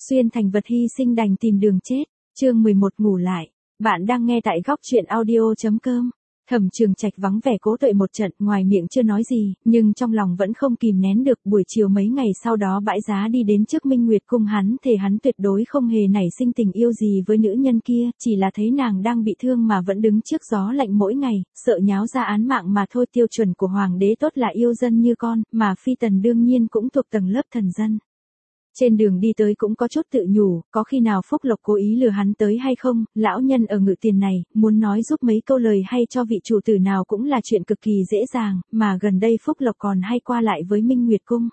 Xuyên thành vật hy sinh đành tìm đường chết. Chương 11 ngủ lại. Bạn đang nghe tại góc truyện audio.com. Thẩm Trường Trạch vắng vẻ Cố Tuệ một trận, ngoài miệng chưa nói gì, nhưng trong lòng vẫn không kìm nén được. Buổi chiều mấy ngày sau đó bãi giá đi đến trước Minh Nguyệt cung, hắn thề hắn tuyệt đối không hề nảy sinh tình yêu gì với nữ nhân kia, chỉ là thấy nàng đang bị thương mà vẫn đứng trước gió lạnh mỗi ngày, sợ nháo ra án mạng mà thôi. Tiêu chuẩn của hoàng đế tốt là yêu dân như con, mà phi tần đương nhiên cũng thuộc tầng lớp thần dân. Trên đường đi tới cũng có chút tự nhủ, có khi nào Phúc Lộc cố ý lừa hắn tới hay không, lão nhân ở Ngự Tiền này, muốn nói giúp mấy câu lời hay cho vị chủ tử nào cũng là chuyện cực kỳ dễ dàng, mà gần đây Phúc Lộc còn hay qua lại với Minh Nguyệt Cung.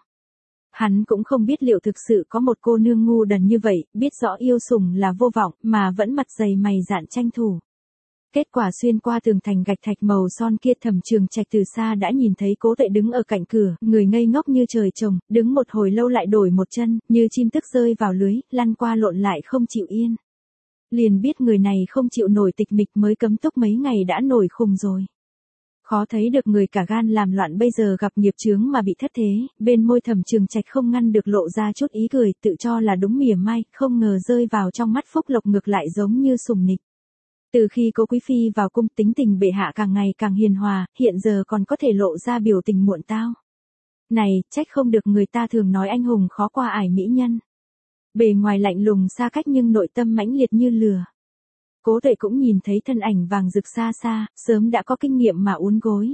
Hắn cũng không biết liệu thực sự có một cô nương ngu đần như vậy, biết rõ yêu sủng là vô vọng, mà vẫn mặt dày mày dạn tranh thủ. Kết quả xuyên qua tường thành gạch thạch màu son kia, Thẩm Trường Trạch từ xa đã nhìn thấy Cố Tuệ đứng ở cạnh cửa, người ngây ngốc như trời trồng, đứng một hồi lâu lại đổi một chân, như chim tức rơi vào lưới, lăn qua lộn lại không chịu yên. Liền biết người này không chịu nổi tịch mịch, mới cấm túc mấy ngày đã nổi khùng rồi. Khó thấy được người cả gan làm loạn bây giờ gặp nghiệp chướng mà bị thất thế, bên môi Thẩm Trường Trạch không ngăn được lộ ra chút ý cười, tự cho là đúng mỉa mai, không ngờ rơi vào trong mắt Phúc Lộc ngược lại giống như sùng nịch. Từ khi Cố Quý Phi vào cung, tính tình bệ hạ càng ngày càng hiền hòa, hiện giờ còn có thể lộ ra biểu tình muộn tao. Này, trách không được người ta thường nói anh hùng khó qua ải mỹ nhân. Bề ngoài lạnh lùng xa cách nhưng nội tâm mãnh liệt như lửa. Cố Tuệ cũng nhìn thấy thân ảnh vàng rực xa xa, sớm đã có kinh nghiệm mà uốn gối.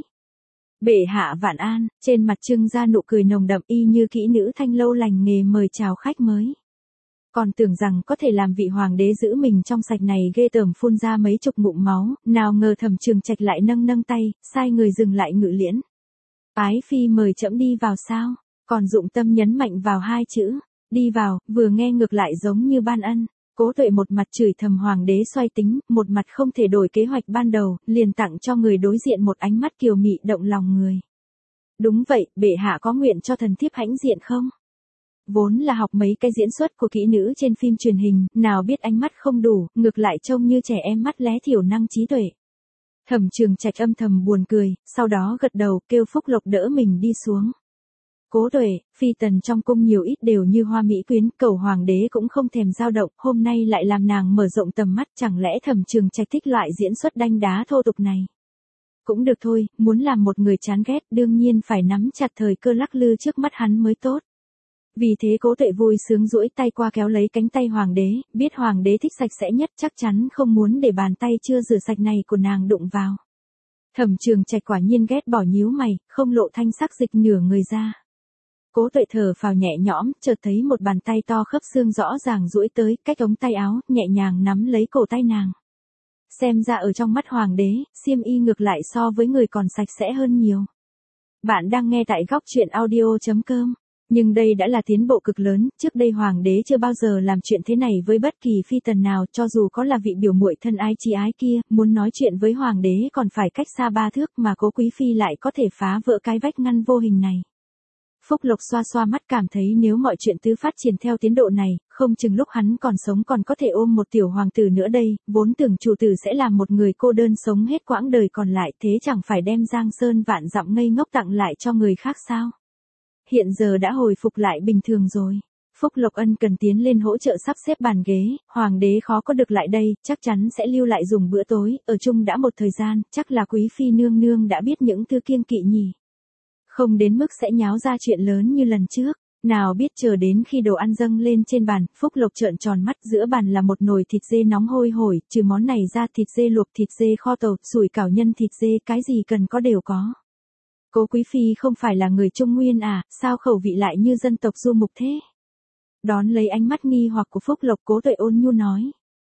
Bệ hạ vạn an, trên mặt trưng ra nụ cười nồng đậm, y như kỹ nữ thanh lâu lành nghề mời chào khách mới. Còn tưởng rằng có thể làm vị hoàng đế giữ mình trong sạch này ghê tởm, phun ra mấy chục ngụm máu, nào ngờ Thẩm Trường Trạch lại nâng tay, sai người dừng lại Ngự Liễn. Ái phi mời trẫm đi vào sao? Còn dụng tâm nhấn mạnh vào hai chữ, đi vào, vừa nghe ngược lại giống như ban ân. Cố Tuệ một mặt chửi thầm hoàng đế xoay tính, một mặt không thể đổi kế hoạch ban đầu, liền tặng cho người đối diện một ánh mắt kiều mị động lòng người. Đúng vậy, bệ hạ có nguyện cho thần thiếp hãnh diện không? Vốn là học mấy cái diễn xuất của kỹ nữ trên phim truyền hình, nào biết ánh mắt không đủ, ngược lại trông như trẻ em mắt lé thiểu năng trí tuệ. Thẩm Trường Trạch âm thầm buồn cười, sau đó gật đầu kêu Phúc Lộc đỡ mình đi xuống. Cố Tuệ, phi tần trong cung nhiều ít đều như hoa mỹ quyến, cầu hoàng đế cũng không thèm dao động, hôm nay lại làm nàng mở rộng tầm mắt, chẳng lẽ Thẩm Trường Trạch thích loại diễn xuất đanh đá thô tục này? Cũng được thôi, muốn làm một người chán ghét đương nhiên phải nắm chặt thời cơ lắc lư trước mắt hắn mới tốt. Vì thế Cố Tuệ vui sướng duỗi tay qua kéo lấy cánh tay hoàng đế, biết hoàng đế thích sạch sẽ nhất, chắc chắn không muốn để bàn tay chưa rửa sạch này của nàng đụng vào. Thẩm Trường Trạch quả nhiên ghét bỏ, nhíu mày, không lộ thanh sắc dịch nửa người ra. Cố Tuệ thở phào nhẹ nhõm, chợt thấy một bàn tay to khớp xương rõ ràng duỗi tới, cách ống tay áo, nhẹ nhàng nắm lấy cổ tay nàng. Xem ra ở trong mắt hoàng đế, xiêm y ngược lại so với người còn sạch sẽ hơn nhiều. Bạn đang nghe tại góc truyện audio.com. Nhưng đây đã là tiến bộ cực lớn, trước đây hoàng đế chưa bao giờ làm chuyện thế này với bất kỳ phi tần nào, cho dù có là vị biểu muội thân ái chí ái kia, muốn nói chuyện với hoàng đế còn phải cách xa 3 thước, mà Cố Quý Phi lại có thể phá vỡ cái vách ngăn vô hình này. Phúc Lộc xoa xoa mắt, cảm thấy nếu mọi chuyện cứ phát triển theo tiến độ này, không chừng lúc hắn còn sống còn có thể ôm một tiểu hoàng tử nữa đây, vốn tưởng chủ tử sẽ là một người cô đơn sống hết quãng đời còn lại, thế chẳng phải đem giang sơn vạn dặm ngây ngốc tặng lại cho người khác sao? Hiện giờ đã hồi phục lại bình thường rồi. Phúc Lộc ân cần tiến lên hỗ trợ sắp xếp bàn ghế, hoàng đế khó có được lại đây, chắc chắn sẽ lưu lại dùng bữa tối, ở chung đã một thời gian, chắc là quý phi nương nương đã biết những thứ kiêng kỵ nhỉ. Không đến mức sẽ nháo ra chuyện lớn như lần trước, nào biết chờ đến khi đồ ăn dâng lên trên bàn, Phúc Lộc trợn tròn mắt, giữa bàn là một nồi thịt dê nóng hôi hổi, trừ món này ra thịt dê luộc, thịt dê kho tàu, sủi cảo nhân thịt dê, cái gì cần có đều có. Cố Quý Phi không phải là người Trung Nguyên à, sao khẩu vị lại như dân tộc du mục thế? Đón lấy ánh mắt nghi hoặc của Phúc Lộc, Cố Tuệ ôn nhu nói.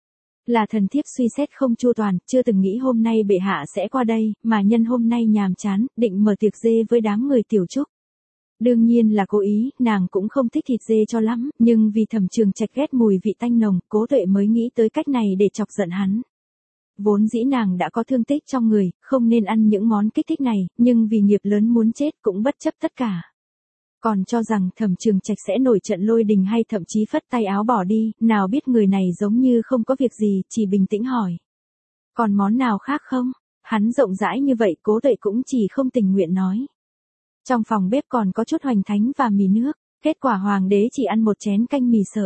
Là thần thiếp suy xét không chu toàn, chưa từng nghĩ hôm nay bệ hạ sẽ qua đây, mà nhân hôm nay nhàm chán, định mở tiệc dê với đám người tiểu trúc. Đương nhiên là cố ý, nàng cũng không thích thịt dê cho lắm, nhưng vì Thẩm Trường Trạch ghét mùi vị tanh nồng, Cố Tuệ mới nghĩ tới cách này để chọc giận hắn. Vốn dĩ nàng đã có thương tích trong người, không nên ăn những món kích thích này, nhưng vì nghiệp lớn muốn chết cũng bất chấp tất cả. Còn cho rằng Thẩm Trường Trạch sẽ nổi trận lôi đình hay thậm chí phất tay áo bỏ đi, nào biết người này giống như không có việc gì, chỉ bình tĩnh hỏi. Còn món nào khác không? Hắn rộng rãi như vậy, Cố Tuệ cũng chỉ không tình nguyện nói. Trong phòng bếp còn có chút hoành thánh và mì nước, kết quả hoàng đế chỉ ăn một chén canh mì sợi.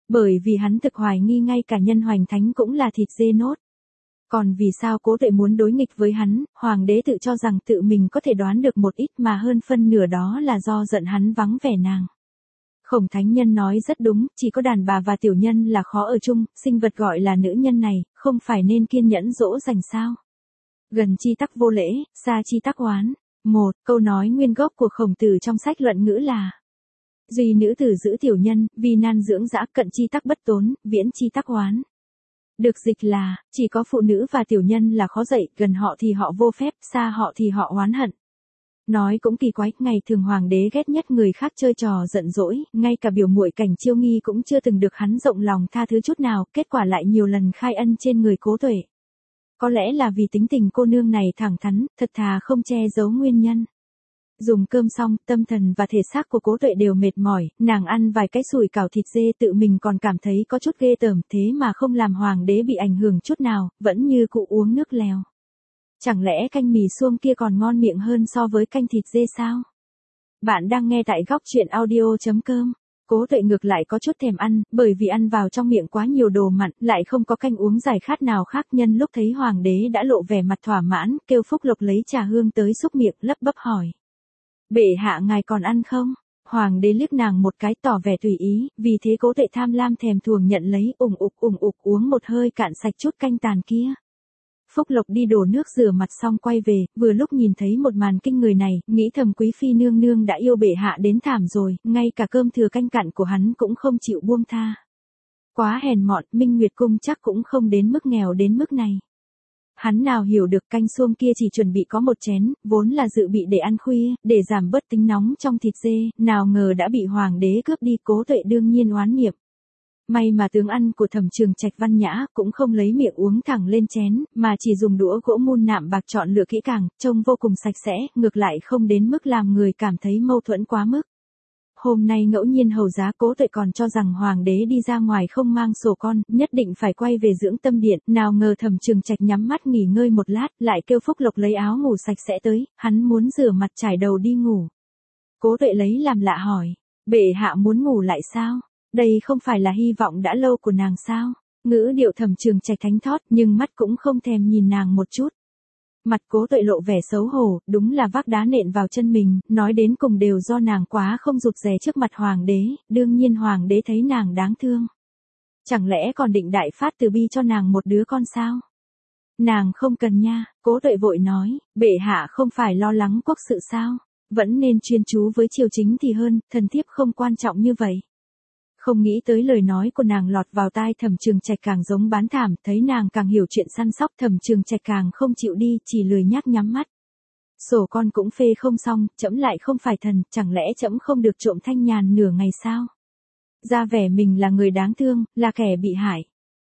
Bởi vì hắn thực hoài nghi ngay cả nhân hoành thánh cũng là thịt dê nốt. Còn vì sao Cố Tuệ muốn đối nghịch với hắn, hoàng đế tự cho rằng tự mình có thể đoán được một ít mà hơn phân nửa đó là do giận hắn vắng vẻ nàng. Khổng thánh nhân nói rất đúng, chỉ có đàn bà và tiểu nhân là khó ở chung, sinh vật gọi là nữ nhân này, không phải nên kiên nhẫn dỗ dành sao. Gần chi tắc vô lễ, xa chi tắc oán. Một, câu nói nguyên gốc của Khổng Tử trong sách luận ngữ là: duy nữ tử giữ tiểu nhân, vì nan dưỡng dã, cận chi tắc bất tốn, viễn chi tắc oán. Được dịch là, chỉ có phụ nữ và tiểu nhân là khó dạy, gần họ thì họ vô phép, xa họ thì họ oán hận. Nói cũng kỳ quái, ngày thường hoàng đế ghét nhất người khác chơi trò giận dỗi, ngay cả biểu muội Cảnh Chiêu Nghi cũng chưa từng được hắn rộng lòng tha thứ chút nào, kết quả lại nhiều lần khai ân trên người Cố Tuệ. Có lẽ là vì tính tình cô nương này thẳng thắn, thật thà không che giấu nguyên nhân. Dùng cơm xong, tâm thần và thể xác của Cố Tuệ đều mệt mỏi, nàng ăn vài cái sủi cảo thịt dê tự mình còn cảm thấy có chút ghê tởm, thế mà không làm hoàng đế bị ảnh hưởng chút nào, vẫn như cụ uống nước lèo. Chẳng lẽ canh mì suông kia còn ngon miệng hơn so với canh thịt dê sao? Bạn đang nghe tại góc truyện audio.com. Cố Tuệ ngược lại có chút thèm ăn, bởi vì ăn vào trong miệng quá nhiều đồ mặn, lại không có canh uống giải khát nào khác. Nhân lúc thấy hoàng đế đã lộ vẻ mặt thỏa mãn, kêu Phúc Lộc lấy trà hương tới xúc miệng, lấp bấp hỏi: bệ hạ ngài còn ăn không? Hoàng đế liếc nàng một cái tỏ vẻ tùy ý, vì thế Cố Tuệ tham lam thèm thuồng nhận lấy, ủng ục uống một hơi cạn sạch chút canh tàn kia. Phúc Lộc đi đổ nước rửa mặt xong quay về, vừa lúc nhìn thấy một màn kinh người này, nghĩ thầm quý phi nương nương đã yêu bệ hạ đến thảm rồi, ngay cả cơm thừa canh cặn của hắn cũng không chịu buông tha. Quá hèn mọn, Minh Nguyệt cung chắc cũng không đến mức nghèo đến mức này. Hắn nào hiểu được canh suông kia chỉ chuẩn bị có một chén, vốn là dự bị để ăn khuya, để giảm bớt tính nóng trong thịt dê, nào ngờ đã bị hoàng đế cướp đi. Cố Tuệ đương nhiên oán niệm. May mà tướng ăn của Thẩm Trường Trạch văn nhã, cũng không lấy miệng uống thẳng lên chén, mà chỉ dùng đũa gỗ mun nạm bạc chọn lựa kỹ càng, trông vô cùng sạch sẽ, ngược lại không đến mức làm người cảm thấy mâu thuẫn quá mức. Hôm nay ngẫu nhiên hầu giá, Cố Tuệ còn cho rằng hoàng đế đi ra ngoài không mang sổ con, nhất định phải quay về dưỡng tâm điện, nào ngờ Thẩm Trường Trạch nhắm mắt nghỉ ngơi một lát, lại kêu Phúc Lộc lấy áo ngủ sạch sẽ tới, hắn muốn rửa mặt trải đầu đi ngủ. Cố Tuệ lấy làm lạ hỏi: bệ hạ muốn ngủ lại sao? Đây không phải là hy vọng đã lâu của nàng sao? Ngữ điệu Thẩm Trường Trạch thánh thót, nhưng mắt cũng không thèm nhìn nàng một chút. Mặt Cố Tuệ lộ vẻ xấu hổ, đúng là vác đá nện vào chân mình, nói đến cùng đều do nàng quá không rụt rè trước mặt hoàng đế, đương nhiên hoàng đế thấy nàng đáng thương. Chẳng lẽ còn định đại phát từ bi cho nàng một đứa con sao? Nàng không cần nha, Cố Tuệ vội nói, bệ hạ không phải lo lắng quốc sự sao? Vẫn nên chuyên chú với triều chính thì hơn, thần thiếp không quan trọng như vậy. Không nghĩ tới lời nói của nàng lọt vào tai Thẩm Trường Trạch càng giống bán thảm, thấy nàng càng hiểu chuyện săn sóc, Thẩm Trường Trạch càng không chịu đi, chỉ lười nhác nhắm mắt. Sổ con cũng phê không xong, trẫm lại không phải thần, chẳng lẽ trẫm không được trộm thanh nhàn nửa ngày sao? Ra vẻ mình là người đáng thương, là kẻ bị hại.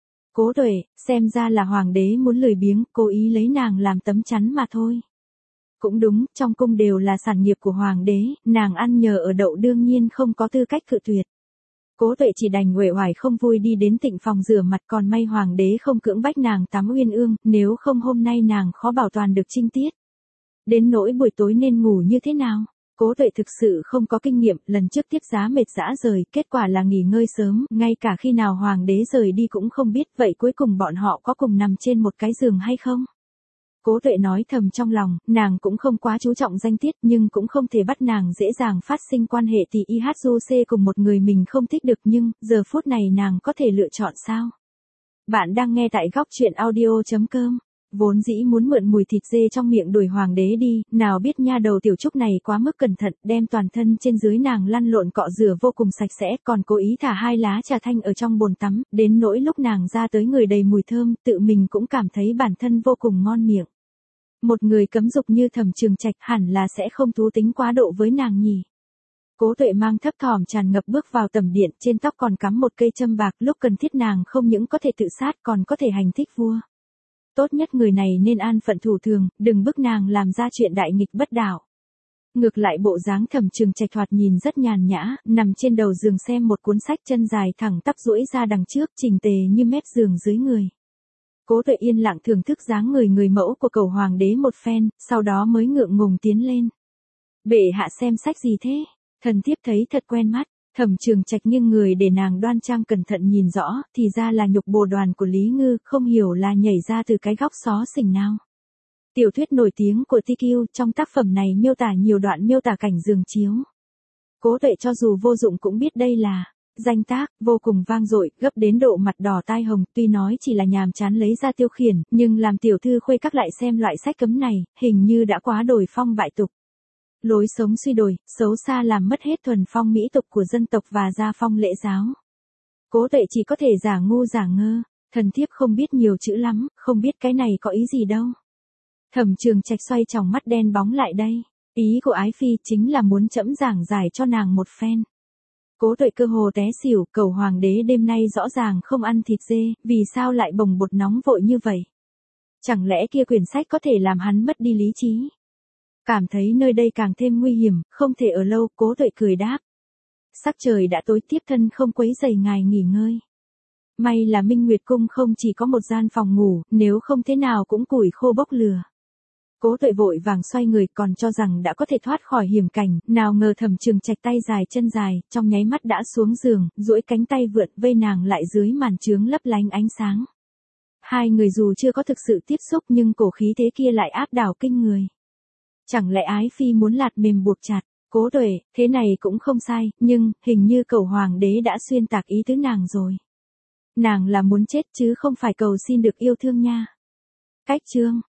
Cố Tuệ, xem ra là hoàng đế muốn lười biếng, cố ý lấy nàng làm tấm chắn mà thôi. Cũng đúng, trong cung đều là sản nghiệp của hoàng đế, nàng ăn nhờ ở đậu đương nhiên không có tư cách cự tuyệt. Cố Tuệ chỉ đành uể oải không vui đi đến tịnh phòng rửa mặt, còn may hoàng đế không cưỡng bách nàng tắm uyên ương, nếu không hôm nay nàng khó bảo toàn được trinh tiết. Đến nỗi buổi tối nên ngủ như thế nào? Cố Tuệ thực sự không có kinh nghiệm, lần trước tiếp giá mệt dã rời, kết quả là nghỉ ngơi sớm, ngay cả khi nào hoàng đế rời đi cũng không biết, vậy cuối cùng bọn họ có cùng nằm trên một cái giường hay không? Cố Tuệ nói thầm trong lòng, nàng cũng không quá chú trọng danh tiết, nhưng cũng không thể bắt nàng dễ dàng phát sinh quan hệ thì IHUC cùng một người mình không thích được, nhưng, giờ phút này nàng có thể lựa chọn sao? Bạn đang nghe tại góc truyện audio.com. Vốn dĩ muốn mượn mùi thịt dê trong miệng đuổi hoàng đế đi, nào biết nha đầu tiểu trúc này quá mức cẩn thận, đem toàn thân trên dưới nàng lăn lộn cọ rửa vô cùng sạch sẽ, còn cố ý thả 2 lá trà thanh ở trong bồn tắm, đến nỗi lúc nàng ra tới người đầy mùi thơm, tự mình cũng cảm thấy bản thân vô cùng ngon miệng. Một người cấm dục như Thẩm Trường Trạch hẳn là sẽ không thú tính quá độ với nàng nhỉ. Cố Tuệ mang thấp thỏm tràn ngập bước vào tẩm điện, trên tóc còn cắm một cây châm bạc, lúc cần thiết nàng không những có thể tự sát còn có thể hành thích vua. Tốt nhất người này nên an phận thủ thường, đừng bức nàng làm ra chuyện đại nghịch bất đạo. Ngược lại bộ dáng Thẩm Trường Trạch thoạt nhìn rất nhàn nhã, nằm trên đầu giường xem một cuốn sách, chân dài thẳng tắp duỗi ra đằng trước, chỉnh tề như mép giường dưới người. Cố Tuệ yên lặng thưởng thức dáng người mẫu của cầu hoàng đế một phen, sau đó mới ngượng ngùng tiến lên. Bệ hạ xem sách gì thế? Thần thiếp thấy thật quen mắt. Thẩm Trường Trạch nghiêng người để nàng đoan trang cẩn thận nhìn rõ, thì ra là nhục bồ đoàn của Lý Ngư, không hiểu là nhảy ra từ cái góc xó xỉnh nào. Tiểu thuyết nổi tiếng của TQ trong tác phẩm này miêu tả nhiều đoạn miêu tả cảnh giường chiếu. Cố Tuệ cho dù vô dụng cũng biết đây là danh tác, vô cùng vang dội, gấp đến độ mặt đỏ tai hồng, tuy nói chỉ là nhàm chán lấy ra tiêu khiển, nhưng làm tiểu thư khuê các lại xem loại sách cấm này, hình như đã quá đổi phong bại tục. Lối sống suy đồi, xấu xa làm mất hết thuần phong mỹ tục của dân tộc và gia phong lễ giáo. Cố Tuệ chỉ có thể giả ngu giả ngơ, thần thiếp không biết nhiều chữ lắm, không biết cái này có ý gì đâu. Thẩm Trường Trạch xoay tròng mắt đen bóng lại đây. Ý của ái phi chính là muốn trẫm giảng giải cho nàng một phen. Cố Tuệ cơ hồ té xỉu, cầu hoàng đế đêm nay rõ ràng không ăn thịt dê, vì sao lại bồng bột nóng vội như vậy? Chẳng lẽ kia quyển sách có thể làm hắn mất đi lý trí? Cảm thấy nơi đây càng thêm nguy hiểm, không thể ở lâu, Cố Tuệ cười đáp. Sắc trời đã tối, tiếp thân không quấy rầy ngài nghỉ ngơi. May là Minh Nguyệt Cung không chỉ có một gian phòng ngủ, nếu không thế nào cũng củi khô bốc lửa. Cố Tuệ vội vàng xoay người, còn cho rằng đã có thể thoát khỏi hiểm cảnh, nào ngờ Thẩm Trường Trạch tay dài chân dài, trong nháy mắt đã xuống giường, duỗi cánh tay vượn vây nàng lại dưới màn chướng lấp lánh ánh sáng. Hai người dù chưa có thực sự tiếp xúc nhưng cổ khí thế kia lại áp đảo kinh người. Chẳng lẽ ái phi muốn lạt mềm buộc chặt? Cố Tuệ, thế này cũng không sai, nhưng hình như cầu hoàng đế đã xuyên tạc ý tứ nàng rồi. Nàng là muốn chết chứ không phải cầu xin được yêu thương nha. Cách chương